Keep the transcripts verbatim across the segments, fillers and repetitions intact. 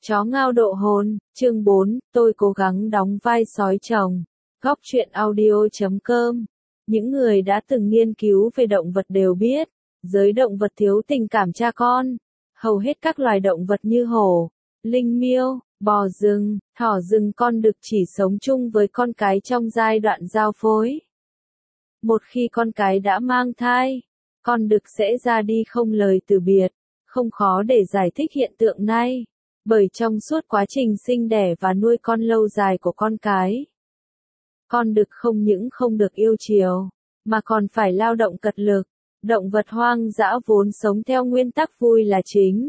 Chó ngao độ hồn, chương bốn, tôi cố gắng đóng vai sói chồng. Góc truyện audio chấm com. Những người đã từng nghiên cứu về động vật đều biết, giới động vật thiếu tình cảm cha con. Hầu hết các loài động vật như hổ, linh miêu, bò rừng, thỏ rừng, con đực chỉ sống chung với con cái trong giai đoạn giao phối. Một khi con cái đã mang thai, con đực sẽ ra đi không lời từ biệt. Không khó để giải thích hiện tượng này, bởi trong suốt quá trình sinh đẻ và nuôi con lâu dài của con cái, con đực không những không được yêu chiều, mà còn phải lao động cật lực. Động vật hoang dã vốn sống theo nguyên tắc vui là chính.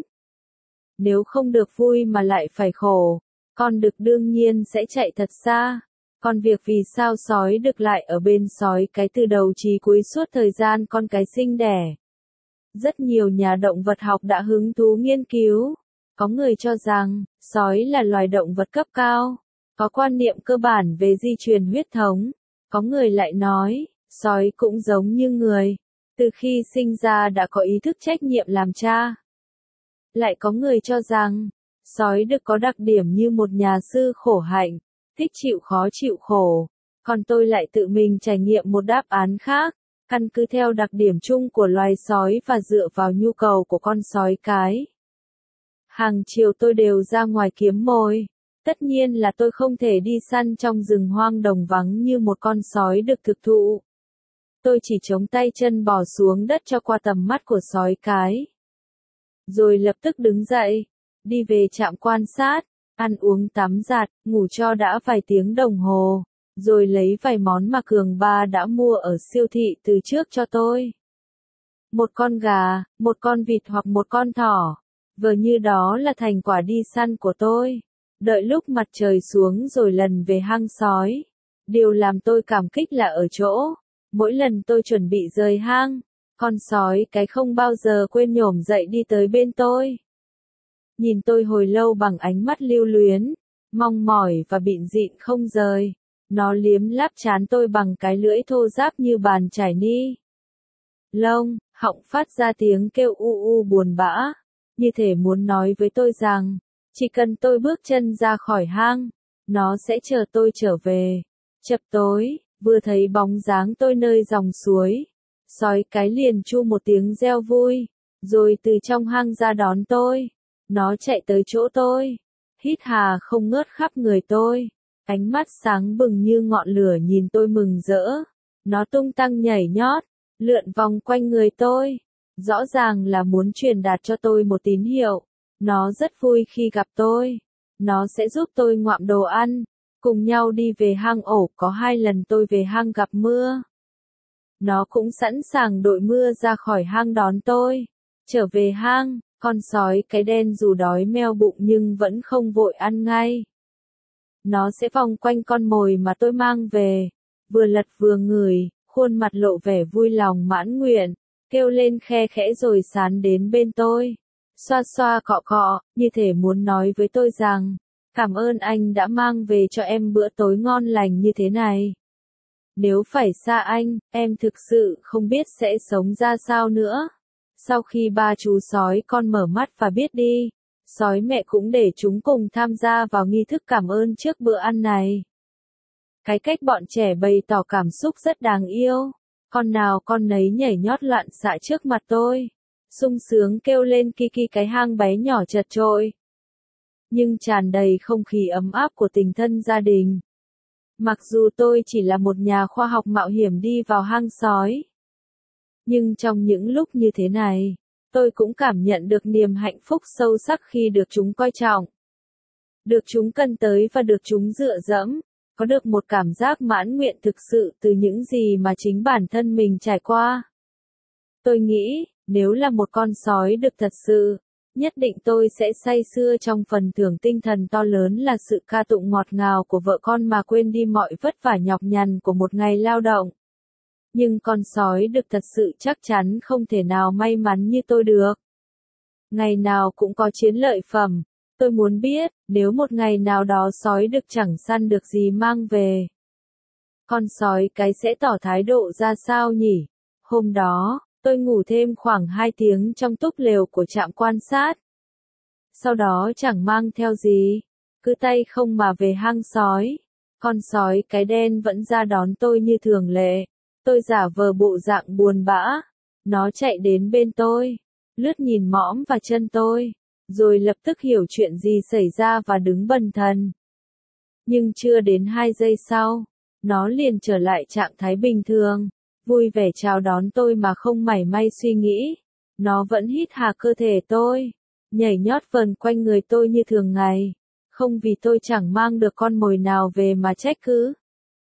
Nếu không được vui mà lại phải khổ, con đực đương nhiên sẽ chạy thật xa. Còn việc vì sao sói đực lại ở bên sói cái từ đầu chí cuối suốt thời gian con cái sinh đẻ, rất nhiều nhà động vật học đã hứng thú nghiên cứu. Có người cho rằng, sói là loài động vật cấp cao, có quan niệm cơ bản về di truyền huyết thống. Có người lại nói, sói cũng giống như người, từ khi sinh ra đã có ý thức trách nhiệm làm cha. Lại có người cho rằng, sói đực có đặc điểm như một nhà sư khổ hạnh, thích chịu khó chịu khổ. Còn tôi lại tự mình trải nghiệm một đáp án khác, căn cứ theo đặc điểm chung của loài sói và dựa vào nhu cầu của con sói cái. Hàng chiều tôi đều ra ngoài kiếm mồi. Tất nhiên là tôi không thể đi săn trong rừng hoang đồng vắng như một con sói đực thực thụ. Tôi chỉ chống tay chân bò xuống đất cho qua tầm mắt của sói cái. Rồi lập tức đứng dậy, đi về trạm quan sát, ăn uống tắm giặt, ngủ cho đã vài tiếng đồng hồ, rồi lấy vài món mà Cường Ba đã mua ở siêu thị từ trước cho tôi. Một con gà, một con vịt hoặc một con thỏ. Vờ như đó là thành quả đi săn của tôi. Đợi lúc mặt trời xuống rồi lần về hang sói. Điều làm tôi cảm kích là ở chỗ, mỗi lần tôi chuẩn bị rời hang, con sói cái không bao giờ quên nhổm dậy đi tới bên tôi. Nhìn tôi hồi lâu bằng ánh mắt lưu luyến, mong mỏi và bịn rịn không rời. Nó liếm láp trán tôi bằng cái lưỡi thô ráp như bàn chải ni lông, họng phát ra tiếng kêu u u buồn bã, như thể muốn nói với tôi rằng, chỉ cần tôi bước chân ra khỏi hang, nó sẽ chờ tôi trở về. Chập tối, vừa thấy bóng dáng tôi nơi dòng suối, sói cái liền chu một tiếng reo vui, rồi từ trong hang ra đón tôi. Nó chạy tới chỗ tôi, hít hà không ngớt khắp người tôi, ánh mắt sáng bừng như ngọn lửa nhìn tôi mừng rỡ. Nó tung tăng nhảy nhót, lượn vòng quanh người tôi, rõ ràng là muốn truyền đạt cho tôi một tín hiệu. Nó rất vui khi gặp tôi. Nó sẽ giúp tôi ngoạm đồ ăn, cùng nhau đi về hang ổ. Có hai lần tôi về hang gặp mưa, nó cũng sẵn sàng đội mưa ra khỏi hang đón tôi. Trở về hang, con sói cái đen dù đói meo bụng nhưng vẫn không vội ăn ngay. Nó sẽ vòng quanh con mồi mà tôi mang về, vừa lật vừa ngửi, khuôn mặt lộ vẻ vui lòng mãn nguyện, kêu lên khe khẽ rồi sán đến bên tôi, xoa xoa cọ cọ, như thể muốn nói với tôi rằng, cảm ơn anh đã mang về cho em bữa tối ngon lành như thế này. Nếu phải xa anh, em thực sự không biết sẽ sống ra sao nữa. Sau khi ba chú sói con mở mắt và biết đi, sói mẹ cũng để chúng cùng tham gia vào nghi thức cảm ơn trước bữa ăn này. Cái cách bọn trẻ bày tỏ cảm xúc rất đáng yêu. Con nào con nấy nhảy nhót loạn xạ trước mặt tôi, sung sướng kêu lên kiki cái hang bé nhỏ chật chội, nhưng tràn đầy không khí ấm áp của tình thân gia đình. Mặc dù tôi chỉ là một nhà khoa học mạo hiểm đi vào hang sói, nhưng trong những lúc như thế này, tôi cũng cảm nhận được niềm hạnh phúc sâu sắc khi được chúng coi trọng, được chúng cần tới và được chúng dựa dẫm, có được một cảm giác mãn nguyện thực sự từ những gì mà chính bản thân mình trải qua. Tôi nghĩ, nếu là một con sói đực thật sự, nhất định tôi sẽ say sưa trong phần thưởng tinh thần to lớn là sự ca tụng ngọt ngào của vợ con mà quên đi mọi vất vả nhọc nhằn của một ngày lao động. Nhưng con sói đực thật sự chắc chắn không thể nào may mắn như tôi được. Ngày nào cũng có chiến lợi phẩm. Tôi muốn biết, nếu một ngày nào đó sói đực chẳng săn được gì mang về, con sói cái sẽ tỏ thái độ ra sao nhỉ? Hôm đó, tôi ngủ thêm khoảng hai tiếng trong túp lều của trạm quan sát. sau đó chẳng mang theo gì, cứ tay không mà về hang sói. Con sói cái đen vẫn ra đón tôi như thường lệ, tôi giả vờ bộ dạng buồn bã, nó chạy đến bên tôi, lướt nhìn mõm và chân tôi, rồi lập tức hiểu chuyện gì xảy ra và đứng bần thần. Nhưng chưa đến hai giây sau, nó liền trở lại trạng thái bình thường, vui vẻ chào đón tôi mà không mảy may suy nghĩ. Nó vẫn hít hà cơ thể tôi, nhảy nhót vần quanh người tôi như thường ngày, không vì tôi chẳng mang được con mồi nào về mà trách cứ,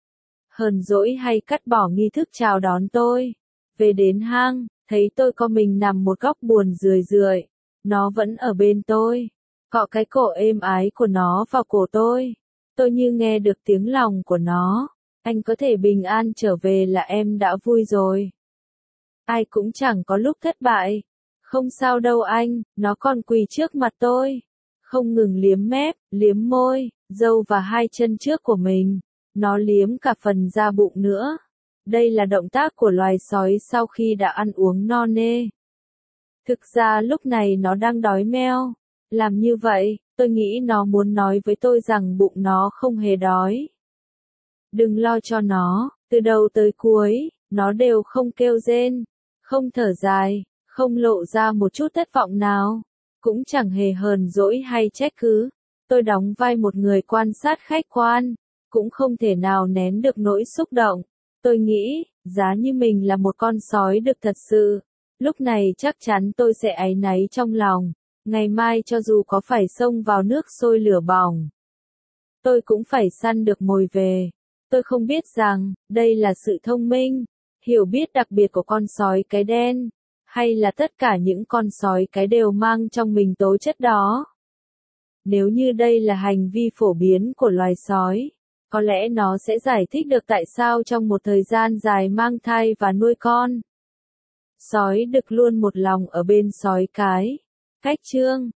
hờn dỗi hay cắt bỏ nghi thức chào đón tôi. Về đến hang, thấy tôi co mình nằm một góc buồn rười rượi, nó vẫn ở bên tôi, cọ cái cổ êm ái của nó vào cổ tôi. Tôi như nghe được tiếng lòng của nó, anh có thể bình an trở về là em đã vui rồi. Ai cũng chẳng có lúc thất bại. Không sao đâu anh, nó còn quỳ trước mặt tôi, không ngừng liếm mép, liếm môi, râu và hai chân trước của mình. Nó liếm cả phần da bụng nữa. Đây là động tác của loài sói sau khi đã ăn uống no nê. Thực ra lúc này nó đang đói meo. Làm như vậy, tôi nghĩ nó muốn nói với tôi rằng bụng nó không hề đói. Đừng lo cho nó, từ đầu tới cuối, nó đều không kêu rên, không thở dài, không lộ ra một chút thất vọng nào, cũng chẳng hề hờn dỗi hay trách cứ. Tôi đóng vai một người quan sát khách quan, cũng không thể nào nén được nỗi xúc động. Tôi nghĩ, giá như mình là một con sói đực thật sự, lúc này chắc chắn tôi sẽ áy náy trong lòng. Ngày mai cho dù có phải xông vào nước sôi lửa bỏng, tôi cũng phải săn được mồi về. Tôi không biết rằng, đây là sự thông minh, hiểu biết đặc biệt của con sói cái đen, hay là tất cả những con sói cái đều mang trong mình tố chất đó. Nếu như đây là hành vi phổ biến của loài sói, có lẽ nó sẽ giải thích được tại sao trong một thời gian dài mang thai và nuôi con, sói đực luôn một lòng ở bên sói cái. Cách chương